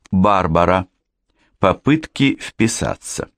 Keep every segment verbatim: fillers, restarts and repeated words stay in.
Барбара. Попытки вписаться.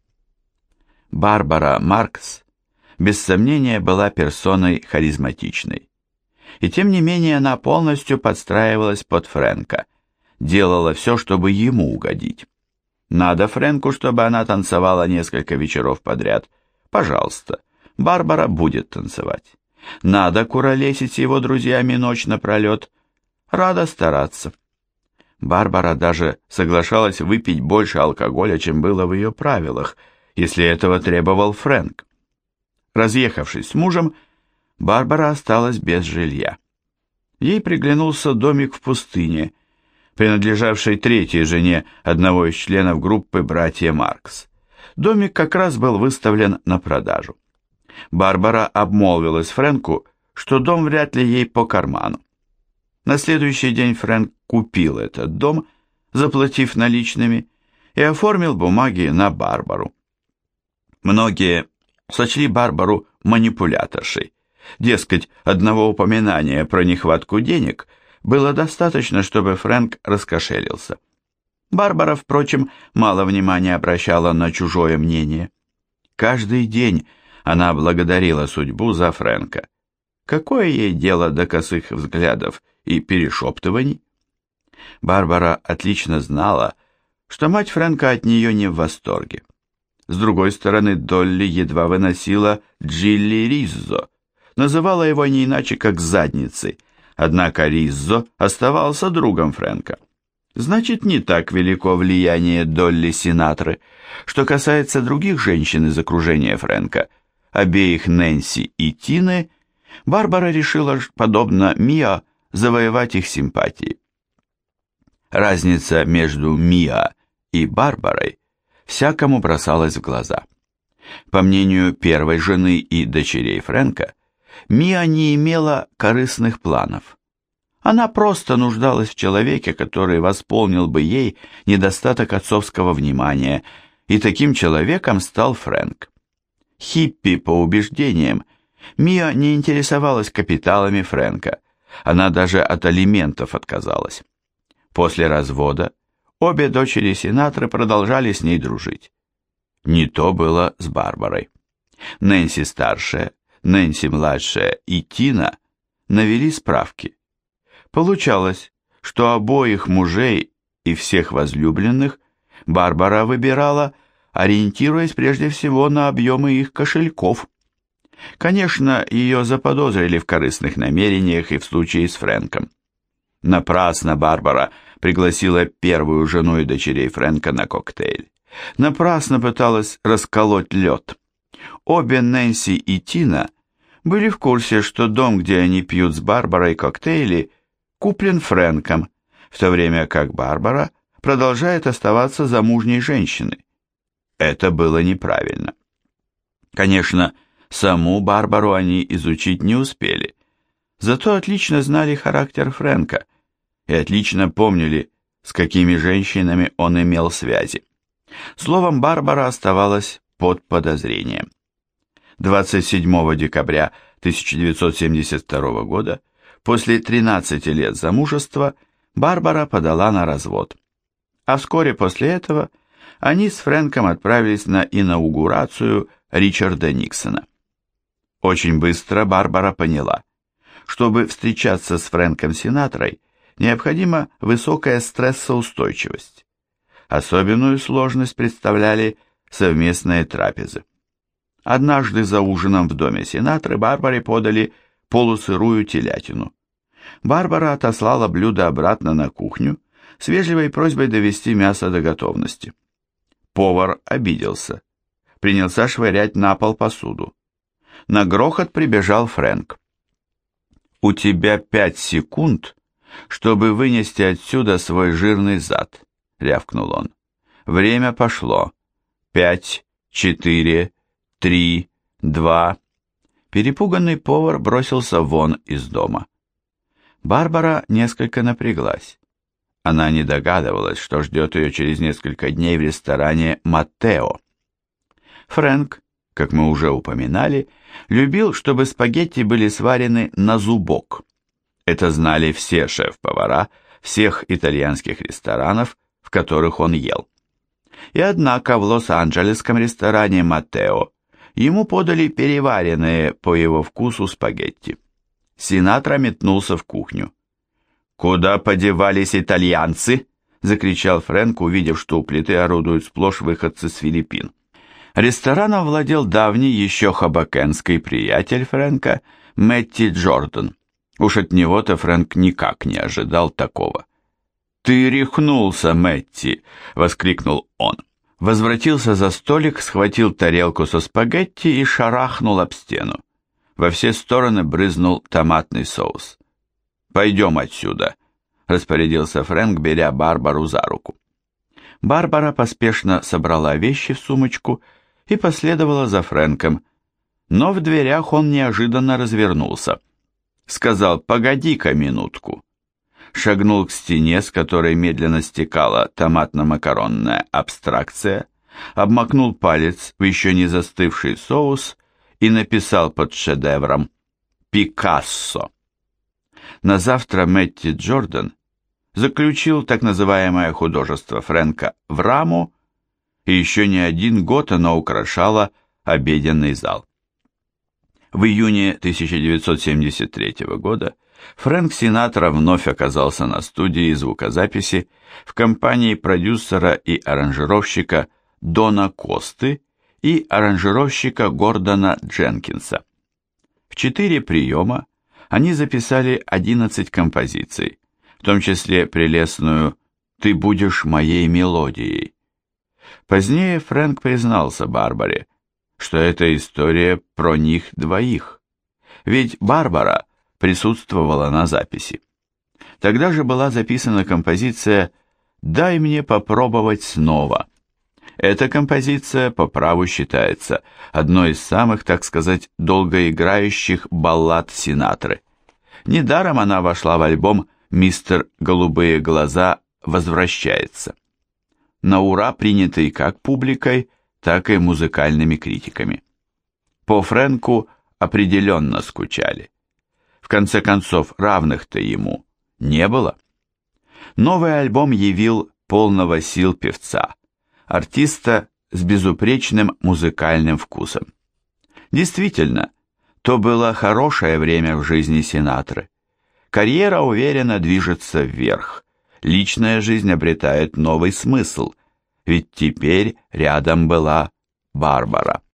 Барбара Маркс, без сомнения, была персоной харизматичной. И тем не менее она полностью подстраивалась под Фрэнка, делала все, чтобы ему угодить. Надо Фрэнку, чтобы она танцевала несколько вечеров подряд. Пожалуйста, Барбара будет танцевать. Надо куролесить с его друзьями ночь напролет. Рада стараться. Барбара даже соглашалась выпить больше алкоголя, чем было в ее правилах, если этого требовал Фрэнк. Разъехавшись с мужем, Барбара осталась без жилья. Ей приглянулся домик в пустыне, принадлежавший третьей жене одного из членов группы «Братья Маркс». Домик как раз был выставлен на продажу. Барбара обмолвилась Фрэнку, что дом вряд ли ей по карману. На следующий день Фрэнк купил этот дом, заплатив наличными, и оформил бумаги на Барбару. Многие сочли Барбару манипуляторшей. Дескать, одного упоминания про нехватку денег было достаточно, чтобы Фрэнк раскошелился. Барбара, впрочем, мало внимания обращала на чужое мнение. Каждый день она благодарила судьбу за Фрэнка. Какое ей дело до косых взглядов и перешептываний? Барбара отлично знала, что мать Фрэнка от нее не в восторге. С другой стороны, Долли едва выносила Джилли Риззо, называла его не иначе как задницей, однако Риззо оставался другом Фрэнка. Значит, не так велико влияние Долли Синатры. Что касается других женщин из окружения Фрэнка, обеих Нэнси и Тины, Барбара решила, подобно Миа, завоевать их симпатии. Разница между Миа и Барбарой всякому бросалась в глаза. По мнению первой жены и дочерей Фрэнка, Миа не имела корыстных планов. Она просто нуждалась в человеке, который восполнил бы ей недостаток отцовского внимания, и таким человеком стал Фрэнк. Хиппи по убеждениям, Миа не интересовалась капиталами Фрэнка, она даже от алиментов отказалась. После развода обе дочери Синатры продолжали с ней дружить. Не то было с Барбарой. Нэнси старшая, Нэнси младшая и Тина навели справки. Получалось, что обоих мужей и всех возлюбленных Барбара выбирала, ориентируясь прежде всего на объемы их кошельков. Конечно, ее заподозрили в корыстных намерениях и в случае с Фрэнком. Напрасно Барбара пригласила первую жену и дочерей Фрэнка на коктейль. Напрасно пыталась расколоть лед. Обе Нэнси и Тина были в курсе, что дом, где они пьют с Барбарой коктейли, куплен Фрэнком, в то время как Барбара продолжает оставаться замужней женщиной. Это было неправильно. Конечно, саму Барбару они изучить не успели, зато отлично знали характер Фрэнка и отлично помнили, с какими женщинами он имел связи. Словом, Барбара оставалась под подозрением. двадцать седьмого декабря тысяча девятьсот семьдесят второго года, после тринадцати лет замужества, Барбара подала на развод. А вскоре после этого они с Фрэнком отправились на инаугурацию Ричарда Никсона. Очень быстро Барбара поняла, чтобы встречаться с Фрэнком Синатрой, необходима высокая стрессоустойчивость. Особенную сложность представляли совместные трапезы. Однажды за ужином в доме Синатры Барбаре подали полусырую телятину. Барбара отослала блюдо обратно на кухню с вежливой просьбой довести мясо до готовности. Повар обиделся, принялся швырять на пол посуду. На грохот прибежал Фрэнк. «У тебя пять секунд, чтобы вынести отсюда свой жирный зад», — рявкнул он. «Время пошло. Пять, четыре, три, два...» Перепуганный повар бросился вон из дома. Барбара несколько напряглась. Она не догадывалась, что ждет ее через несколько дней в ресторане «Маттео». Фрэнк, как мы уже упоминали, любил, чтобы спагетти были сварены на зубок. Это знали все шеф-повара всех итальянских ресторанов, в в которых он ел. И однако в лос-анджелесском ресторане «Матео» ему подали переваренные по его вкусу спагетти. Синатра метнулся в кухню. «Куда подевались итальянцы?» — закричал Фрэнк, увидев, что у плиты орудуют сплошь выходцы с Филиппин. Рестораном владел давний еще хабакенский приятель Фрэнка Мэтти Джордан. Уж от него-то Фрэнк никак не ожидал такого. «Ты рехнулся, Мэтти!» — воскликнул он. Возвратился за столик, схватил тарелку со спагетти и шарахнул об стену. Во все стороны брызнул томатный соус. «Пойдем отсюда», — распорядился Фрэнк, беря Барбару за руку. Барбара поспешно собрала вещи в сумочку и последовала за Фрэнком, но в дверях он неожиданно развернулся. Сказал: «Погоди-ка минутку». Шагнул к стене, с которой медленно стекала томатно-макаронная абстракция, обмакнул палец в еще не застывший соус и написал под шедевром «Пикассо». На завтра Мэтти Джордан заключил так называемое художество Фрэнка в раму, и еще не один год оно украшало обеденный зал. В июне тысяча девятьсот семьдесят третьего года Фрэнк Синатра вновь оказался на студии звукозаписи в компании продюсера и аранжировщика Дона Косты и аранжировщика Гордона Дженкинса. В четыре приема они записали одиннадцать композиций, в том числе прелестную «Ты будешь моей мелодией». Позднее Фрэнк признался Барбаре, что эта история про них двоих, ведь Барбара присутствовала на записи. Тогда же была записана композиция «Дай мне попробовать снова». Эта композиция по праву считается одной из самых, так сказать, долгоиграющих баллад Синатры. Недаром она вошла в альбом «Мистер Голубые глаза возвращается». На ура принятый как публикой, так и музыкальными критиками. По Фрэнку определенно скучали. В конце концов, равных-то ему не было. Новый альбом явил полного сил певца, артиста с безупречным музыкальным вкусом. Действительно, то было хорошее время в жизни Синатры. Карьера уверенно движется вверх, личная жизнь обретает новый смысл, ведь теперь рядом была Барбара.